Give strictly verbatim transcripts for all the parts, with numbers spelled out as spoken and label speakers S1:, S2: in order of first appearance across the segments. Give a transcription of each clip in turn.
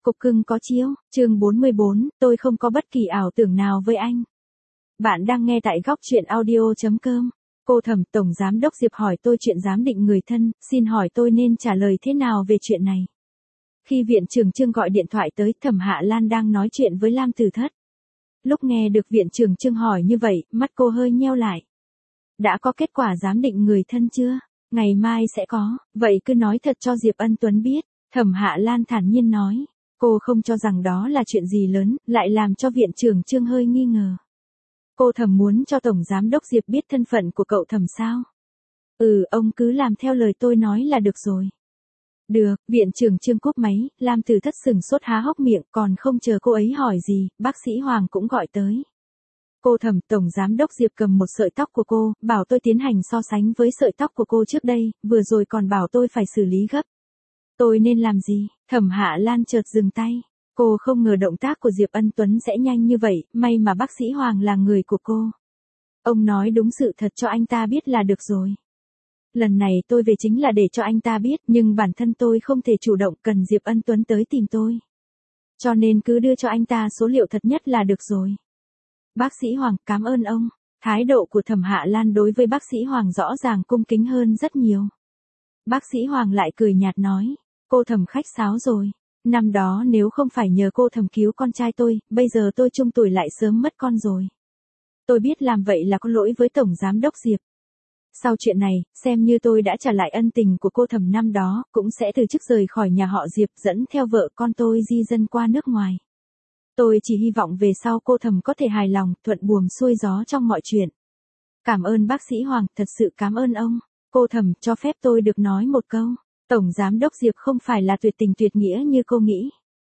S1: Cục cưng có chiếu, chương bốn mươi bốn, tôi không có bất kỳ ảo tưởng nào với anh. Bạn đang nghe tại góc truyện audio.com. Cô Thẩm, Tổng Giám đốc Diệp hỏi tôi chuyện giám định người thân, xin hỏi tôi nên trả lời thế nào về chuyện này. Khi viện trưởng Trương gọi điện thoại tới, Thẩm Hạ Lan đang nói chuyện với Lam Tử Thất. Lúc nghe được viện trưởng Trương hỏi như vậy, mắt cô hơi nheo lại. Đã có kết quả giám định người thân chưa? Ngày mai sẽ có, vậy cứ nói thật cho Diệp Ân Tuấn biết. Thẩm Hạ Lan thản nhiên nói. Cô không cho rằng đó là chuyện gì lớn, lại làm cho viện trưởng Trương hơi nghi ngờ. Cô Thẩm muốn cho Tổng Giám đốc Diệp biết thân phận của cậu Thẩm sao? Ừ, ông cứ làm theo lời tôi nói là được rồi. Được, viện trưởng Trương cúp máy, Lam Tử Thất sừng sốt há hốc miệng, còn không chờ cô ấy hỏi gì, bác sĩ Hoàng cũng gọi tới. Cô Thẩm, Tổng Giám đốc Diệp cầm một sợi tóc của cô, bảo tôi tiến hành so sánh với sợi tóc của cô trước đây, vừa rồi còn bảo tôi phải xử lý gấp. Tôi nên làm gì? Thẩm Hạ Lan chợt dừng tay. Cô không ngờ động tác của Diệp Ân Tuấn sẽ nhanh như vậy, may mà bác sĩ Hoàng là người của cô. Ông nói đúng sự thật cho anh ta biết là được rồi. Lần này tôi về chính là để cho anh ta biết, nhưng bản thân tôi không thể chủ động, cần Diệp Ân Tuấn tới tìm tôi. Cho nên cứ đưa cho anh ta số liệu thật nhất là được rồi. Bác sĩ Hoàng, cảm ơn ông. Thái độ của Thẩm Hạ Lan đối với bác sĩ Hoàng rõ ràng cung kính hơn rất nhiều. Bác sĩ Hoàng lại cười nhạt nói. Cô Thẩm khách sáo rồi. Năm đó nếu không phải nhờ cô Thẩm cứu con trai tôi, bây giờ tôi trung tuổi lại sớm mất con rồi. Tôi biết làm vậy là có lỗi với Tổng Giám đốc Diệp. Sau chuyện này, xem như tôi đã trả lại ân tình của cô Thẩm năm đó, cũng sẽ từ chức rời khỏi nhà họ Diệp, dẫn theo vợ con tôi di dân qua nước ngoài. Tôi chỉ hy vọng về sau cô Thẩm có thể hài lòng, thuận buồm xuôi gió trong mọi chuyện. Cảm ơn bác sĩ Hoàng, thật sự cảm ơn ông. Cô Thẩm, cho phép tôi được nói một câu. Tổng Giám đốc Diệp không phải là tuyệt tình tuyệt nghĩa như cô nghĩ.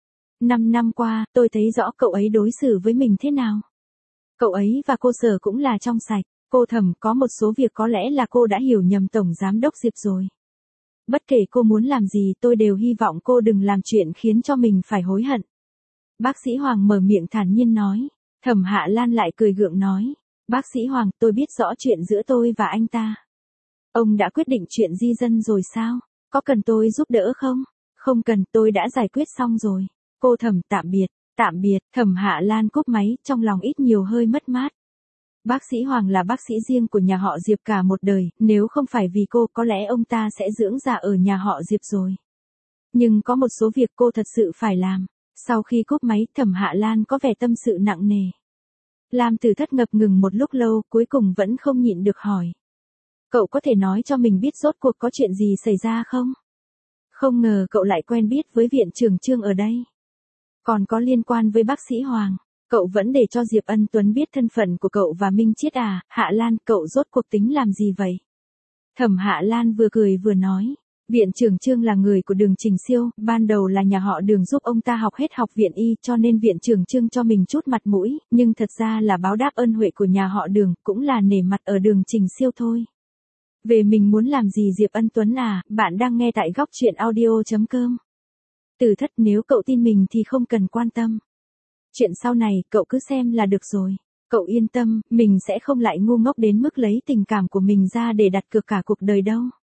S1: Năm năm qua, tôi thấy rõ cậu ấy đối xử với mình thế nào. Cậu ấy và cô Sở cũng là trong sạch. Cô Thẩm, có một số việc có lẽ là cô đã hiểu nhầm Tổng Giám đốc Diệp rồi. Bất kể cô muốn làm gì, tôi đều hy vọng cô đừng làm chuyện khiến cho mình phải hối hận. Bác sĩ Hoàng mở miệng thản nhiên nói. Thẩm Hạ Lan lại cười gượng nói. Bác sĩ Hoàng, tôi biết rõ chuyện giữa tôi và anh ta. Ông đã quyết định chuyện di dân rồi sao? Có cần tôi giúp đỡ không? Không cần, tôi đã giải quyết xong rồi. Cô Thẩm, tạm biệt, tạm biệt. Thẩm Hạ Lan cúp máy, trong lòng ít nhiều hơi mất mát. Bác sĩ Hoàng là bác sĩ riêng của nhà họ Diệp cả một đời, nếu không phải vì cô, có lẽ ông ta sẽ dưỡng già ở nhà họ Diệp rồi. Nhưng có một số việc cô thật sự phải làm. Sau khi cúp máy, Thẩm Hạ Lan có vẻ tâm sự nặng nề. Lam Tử Thất ngập ngừng một lúc lâu, cuối cùng vẫn không nhịn được hỏi. Cậu có thể nói cho mình biết rốt cuộc có chuyện gì xảy ra không? Không ngờ cậu lại quen biết với viện trưởng Trương ở đây. Còn có liên quan với bác sĩ Hoàng. Cậu vẫn để cho Diệp Ân Tuấn biết thân phận của cậu và Minh Chiết à? Hạ Lan, cậu rốt cuộc tính làm gì vậy? Thẩm Hạ Lan vừa cười vừa nói. Viện trưởng Trương là người của Đường Trình Siêu, ban đầu là nhà họ Đường giúp ông ta học hết học viện y, cho nên viện trưởng Trương cho mình chút mặt mũi, nhưng thật ra là báo đáp ơn huệ của nhà họ Đường, cũng là nể mặt ở Đường Trình Siêu thôi. Về mình muốn làm gì Diệp Ân Tuấn à? Bạn đang nghe tại góc truyện audio.com. Tử Thất, nếu cậu tin mình thì không cần quan tâm. Chuyện sau này, cậu cứ xem là được rồi. Cậu yên tâm, mình sẽ không lại ngu ngốc đến mức lấy tình cảm của mình ra để đặt cược cả cuộc đời đâu.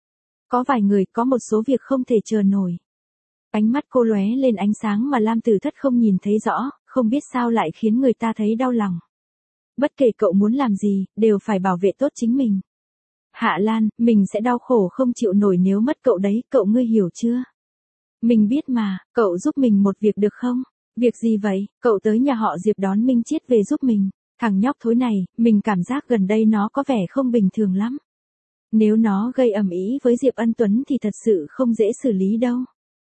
S1: Có vài người, có một số việc không thể chờ nổi. Ánh mắt cô lóe lên ánh sáng mà Lam Tử Thất không nhìn thấy rõ, không biết sao lại khiến người ta thấy đau lòng. Bất kể cậu muốn làm gì, đều phải bảo vệ tốt chính mình. Hạ Lan, mình sẽ đau khổ không chịu nổi nếu mất cậu đấy, cậu ngươi hiểu chưa? Mình biết mà, cậu giúp mình một việc được không? Việc gì vậy? Cậu tới nhà họ Diệp đón Minh Chiết về giúp mình. Thằng nhóc thối này, mình cảm giác gần đây nó có vẻ không bình thường lắm. Nếu nó gây ầm ĩ với Diệp Ân Tuấn thì thật sự không dễ xử lý đâu.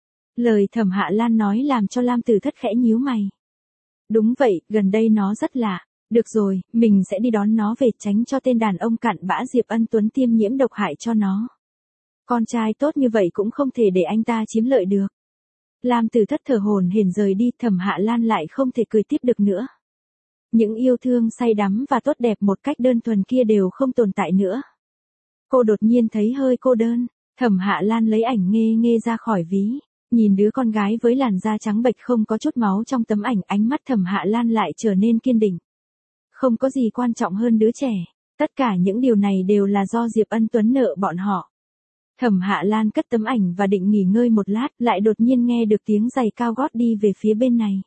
S1: Lời Thẩm Hạ Lan nói làm cho Lam Tử Thất khẽ nhíu mày. Đúng vậy, gần đây nó rất lạ. Được rồi, mình sẽ đi đón nó về, tránh cho tên đàn ông cặn bã Diệp Ân Tuấn tiêm nhiễm độc hại cho nó. Con trai tốt như vậy cũng không thể để anh ta chiếm lợi được. Lam Tử Thất thở hổn hển rời đi, Thẩm Hạ Lan lại không thể cười tiếp được nữa. Những yêu thương say đắm và tốt đẹp một cách đơn thuần kia đều không tồn tại nữa. Cô đột nhiên thấy hơi cô đơn. Thẩm Hạ Lan lấy ảnh Nghê Nghê ra khỏi ví. Nhìn đứa con gái với làn da trắng bệch không có chút máu trong tấm ảnh, ánh mắt Thẩm Hạ Lan lại trở nên kiên định. Không có gì quan trọng hơn đứa trẻ. Tất cả những điều này đều là do Diệp Ân Tuấn nợ bọn họ. Thẩm Hạ Lan cất tấm ảnh và định nghỉ ngơi một lát, lại đột nhiên nghe được tiếng giày cao gót đi về phía bên này.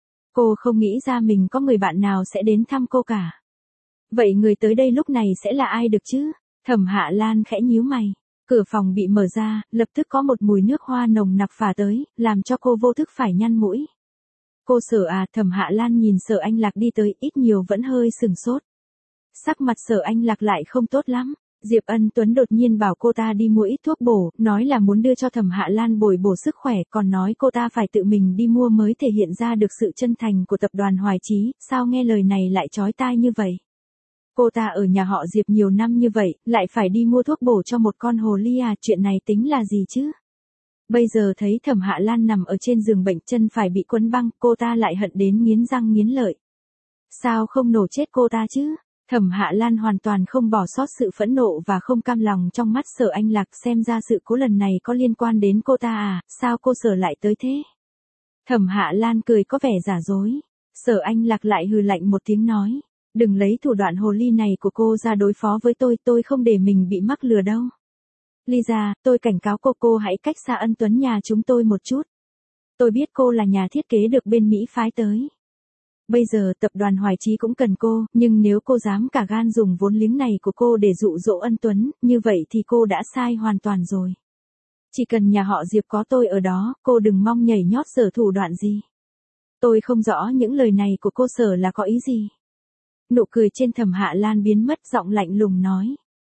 S1: Cô không nghĩ ra mình có người bạn nào sẽ đến thăm cô cả. Vậy người tới đây lúc này sẽ là ai được chứ? Thẩm Hạ Lan khẽ nhíu mày. Cửa phòng bị mở ra, lập tức có một mùi nước hoa nồng nặc phả tới, làm cho cô vô thức phải nhăn mũi. Cô Sở à? Thẩm Hạ Lan nhìn Sở Anh Lạc đi tới, ít nhiều vẫn hơi sừng sốt. Sắc mặt Sở Anh Lạc lại không tốt lắm. Diệp Ân Tuấn đột nhiên bảo cô ta đi mua ít thuốc bổ, nói là muốn đưa cho Thẩm Hạ Lan bồi bổ sức khỏe, còn nói cô ta phải tự mình đi mua mới thể hiện ra được sự chân thành của tập đoàn Hoài Chí. Sao nghe lời này lại chói tai như vậy? Cô ta ở nhà họ Diệp nhiều năm như vậy, lại phải đi mua thuốc bổ cho một con hồ ly à? Chuyện này tính là gì chứ? Bây giờ thấy Thẩm Hạ Lan nằm ở trên giường bệnh, chân phải bị quấn băng, cô ta lại hận đến nghiến răng nghiến lợi. Sao không nổ chết cô ta chứ? Thẩm Hạ Lan hoàn toàn không bỏ sót sự phẫn nộ và không cam lòng trong mắt Sở Anh Lạc, xem ra sự cố lần này có liên quan đến cô ta à? Sao cô Sở lại tới thế? Thẩm Hạ Lan cười có vẻ giả dối. Sở Anh Lạc lại hừ lạnh một tiếng nói, đừng lấy thủ đoạn hồ ly này của cô ra đối phó với tôi, tôi không để mình bị mắc lừa đâu. Lisa, tôi cảnh cáo cô, cô hãy cách xa Ân Tuấn nhà chúng tôi một chút. Tôi biết cô là nhà thiết kế được bên Mỹ phái tới. Bây giờ tập đoàn Hoài Chí cũng cần cô, nhưng nếu cô dám cả gan dùng vốn liếng này của cô để dụ dỗ Ân Tuấn, như vậy thì cô đã sai hoàn toàn rồi. Chỉ cần nhà họ Diệp có tôi ở đó, cô đừng mong nhảy nhót Sở thủ đoạn gì. Tôi không rõ những lời này của cô Sở là có ý gì. Nụ cười trên Thẩm Hạ Lan biến mất, giọng lạnh lùng nói.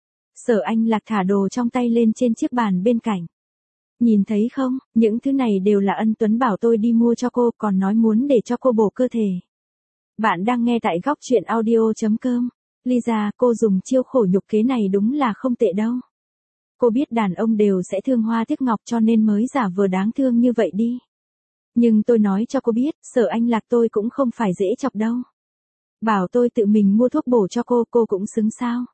S1: Sở Anh Lạc thả đồ trong tay lên trên chiếc bàn bên cạnh. Nhìn thấy không, những thứ này đều là Ân Tuấn bảo tôi đi mua cho cô, còn nói muốn để cho cô bổ cơ thể. Bạn đang nghe tại góc truyện audio chấm com. Lisa, cô dùng chiêu khổ nhục kế này đúng là không tệ đâu. Cô biết đàn ông đều sẽ thương hoa tiếc ngọc cho nên mới giả vờ đáng thương như vậy đi. Nhưng tôi nói cho cô biết, Sở Anh Lạc tôi cũng không phải dễ chọc đâu. Bảo tôi tự mình mua thuốc bổ cho cô, cô cũng xứng sao?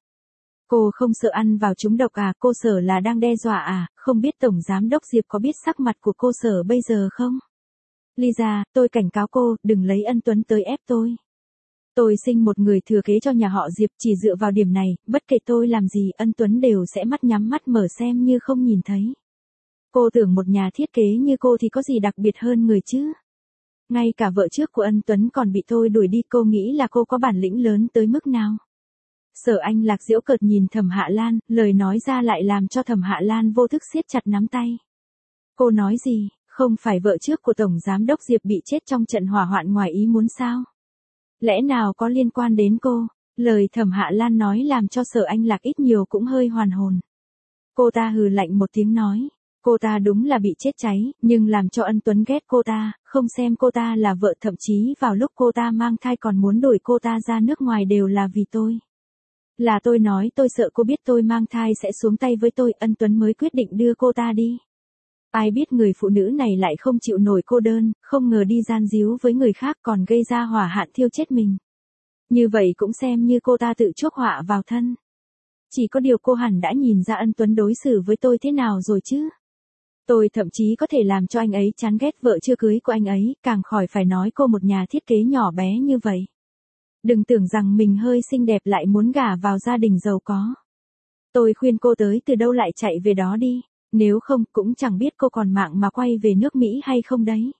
S1: Cô không sợ ăn vào trúng độc à? Cô Sở là đang đe dọa à? Không biết Tổng Giám Đốc Diệp có biết sắc mặt của cô Sở bây giờ không? Lisa, tôi cảnh cáo cô, đừng lấy Ân Tuấn tới ép tôi. Tôi sinh một người thừa kế cho nhà họ Diệp, chỉ dựa vào điểm này, bất kể tôi làm gì, Ân Tuấn đều sẽ mắt nhắm mắt mở xem như không nhìn thấy. Cô tưởng một nhà thiết kế như cô thì có gì đặc biệt hơn người chứ? Ngay cả vợ trước của Ân Tuấn còn bị tôi đuổi đi, cô nghĩ là cô có bản lĩnh lớn tới mức nào? Sở Anh Lạc giễu cợt nhìn Thẩm Hạ Lan, lời nói ra lại làm cho Thẩm Hạ Lan vô thức siết chặt nắm tay. Cô nói gì? Không phải vợ trước của Tổng Giám Đốc Diệp bị chết trong trận hỏa hoạn ngoài ý muốn sao? Lẽ nào có liên quan đến cô? Lời Thẩm Hạ Lan nói làm cho Sở Anh Lạc ít nhiều cũng hơi hoàn hồn. Cô ta hừ lạnh một tiếng nói. Cô ta đúng là bị chết cháy, nhưng làm cho Ân Tuấn ghét cô ta, không xem cô ta là vợ, thậm chí vào lúc cô ta mang thai còn muốn đuổi cô ta ra nước ngoài đều là vì tôi. Là tôi nói tôi sợ cô biết tôi mang thai sẽ xuống tay với tôi, Ân Tuấn mới quyết định đưa cô ta đi. Ai biết người phụ nữ này lại không chịu nổi cô đơn, không ngờ đi gian díu với người khác còn gây ra hỏa hạn thiêu chết mình. Như vậy cũng xem như cô ta tự chuốc họa vào thân. Chỉ có điều cô hẳn đã nhìn ra Ân Tuấn đối xử với tôi thế nào rồi chứ. Tôi thậm chí có thể làm cho anh ấy chán ghét vợ chưa cưới của anh ấy, càng khỏi phải nói cô một nhà thiết kế nhỏ bé như vậy. Đừng tưởng rằng mình hơi xinh đẹp lại muốn gả vào gia đình giàu có. Tôi khuyên cô tới từ đâu lại chạy về đó đi, nếu không cũng chẳng biết cô còn mạng mà quay về nước Mỹ hay không đấy.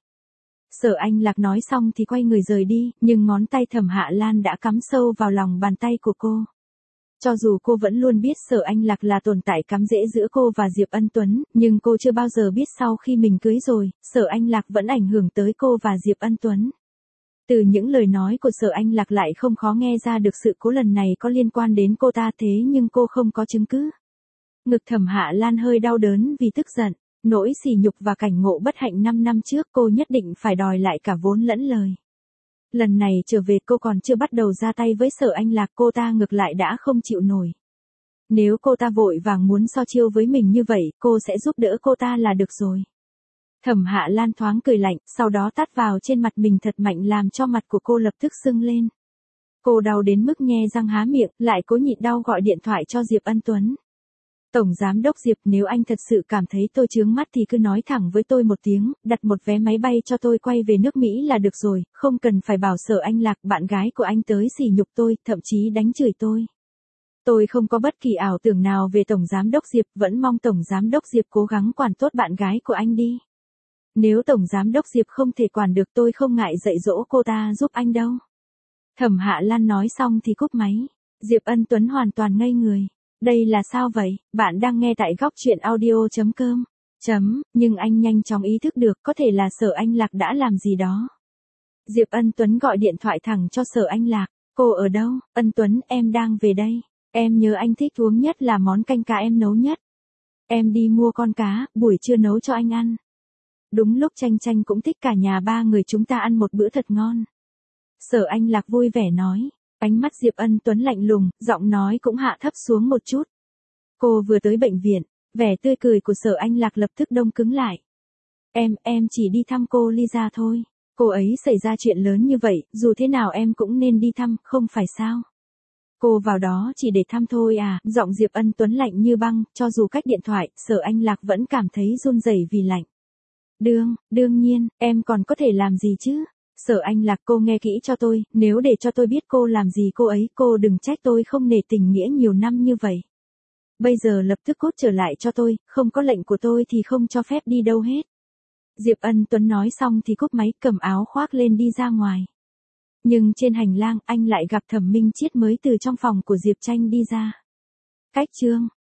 S1: Sở Anh Lạc nói xong thì quay người rời đi, nhưng ngón tay Thẩm Hạ Lan đã cắm sâu vào lòng bàn tay của cô. Cho dù cô vẫn luôn biết Sở Anh Lạc là tồn tại cắm rễ giữa cô và Diệp Ân Tuấn, nhưng cô chưa bao giờ biết sau khi mình cưới rồi, Sở Anh Lạc vẫn ảnh hưởng tới cô và Diệp Ân Tuấn. Từ những lời nói của Sở Anh Lạc lại không khó nghe ra được sự cố lần này có liên quan đến cô ta, thế nhưng cô không có chứng cứ. Ngực Thẩm Hạ Lan hơi đau đớn vì tức giận, nỗi sỉ nhục và cảnh ngộ bất hạnh năm năm trước, cô nhất định phải đòi lại cả vốn lẫn lời. Lần này trở về cô còn chưa bắt đầu ra tay với Sở Anh Lạc, cô ta ngược lại đã không chịu nổi. Nếu cô ta vội vàng muốn so chiêu với mình như vậy, cô sẽ giúp đỡ cô ta là được rồi. Thẩm Hạ Lan thoáng cười lạnh, sau đó tát vào trên mặt mình thật mạnh làm cho mặt của cô lập tức sưng lên. Cô đau đến mức nhe răng há miệng, lại cố nhịn đau gọi điện thoại cho Diệp Ân Tuấn. Tổng Giám Đốc Diệp, nếu anh thật sự cảm thấy tôi chướng mắt thì cứ nói thẳng với tôi một tiếng, đặt một vé máy bay cho tôi quay về nước Mỹ là được rồi, không cần phải bảo Sở Anh Lạc bạn gái của anh tới sỉ nhục tôi, thậm chí đánh chửi tôi. Tôi không có bất kỳ ảo tưởng nào về Tổng Giám đốc Diệp, vẫn mong Tổng Giám đốc Diệp cố gắng quản tốt bạn gái của anh đi. Nếu Tổng Giám đốc Diệp không thể quản được tôi không ngại dạy dỗ cô ta giúp anh đâu. Thẩm Hạ Lan nói xong thì cúp máy. Diệp Ân Tuấn hoàn toàn ngây người. Đây là sao vậy? Bạn đang nghe tại góc truyện audio chấm com. Chấm, nhưng anh nhanh chóng ý thức được có thể là Sở Anh Lạc đã làm gì đó. Diệp Ân Tuấn gọi điện thoại thẳng cho Sở Anh Lạc. Cô ở đâu? Ân Tuấn, em đang về đây. Em nhớ anh thích uống nhất là món canh cá em nấu nhất. Em đi mua con cá, buổi trưa nấu cho anh ăn. Đúng lúc Tranh Tranh cũng thích, cả nhà ba người chúng ta ăn một bữa thật ngon. Sở Anh Lạc vui vẻ nói. Ánh mắt Diệp Ân Tuấn lạnh lùng, giọng nói cũng hạ thấp xuống một chút. Cô vừa tới bệnh viện, vẻ tươi cười của Sở Anh Lạc lập tức đông cứng lại. Em, em chỉ đi thăm cô Lisa thôi. Cô ấy xảy ra chuyện lớn như vậy, dù thế nào em cũng nên đi thăm, không phải sao? Cô vào đó chỉ để thăm thôi à? Giọng Diệp Ân Tuấn lạnh như băng, cho dù cách điện thoại, Sở Anh Lạc vẫn cảm thấy run rẩy vì lạnh. Đương, đương nhiên, em còn có thể làm gì chứ? Sở Anh Lạc, cô nghe kỹ cho tôi, nếu để cho tôi biết cô làm gì cô ấy, cô đừng trách tôi không nể tình nghĩa nhiều năm như vậy. Bây giờ lập tức cút trở lại cho tôi, không có lệnh của tôi thì không cho phép đi đâu hết. Diệp Ân Tuấn nói xong thì cúp máy, cầm áo khoác lên đi ra ngoài. Nhưng trên hành lang, anh lại gặp Thẩm Minh Chiết mới từ trong phòng của Diệp Tranh đi ra. Cách chương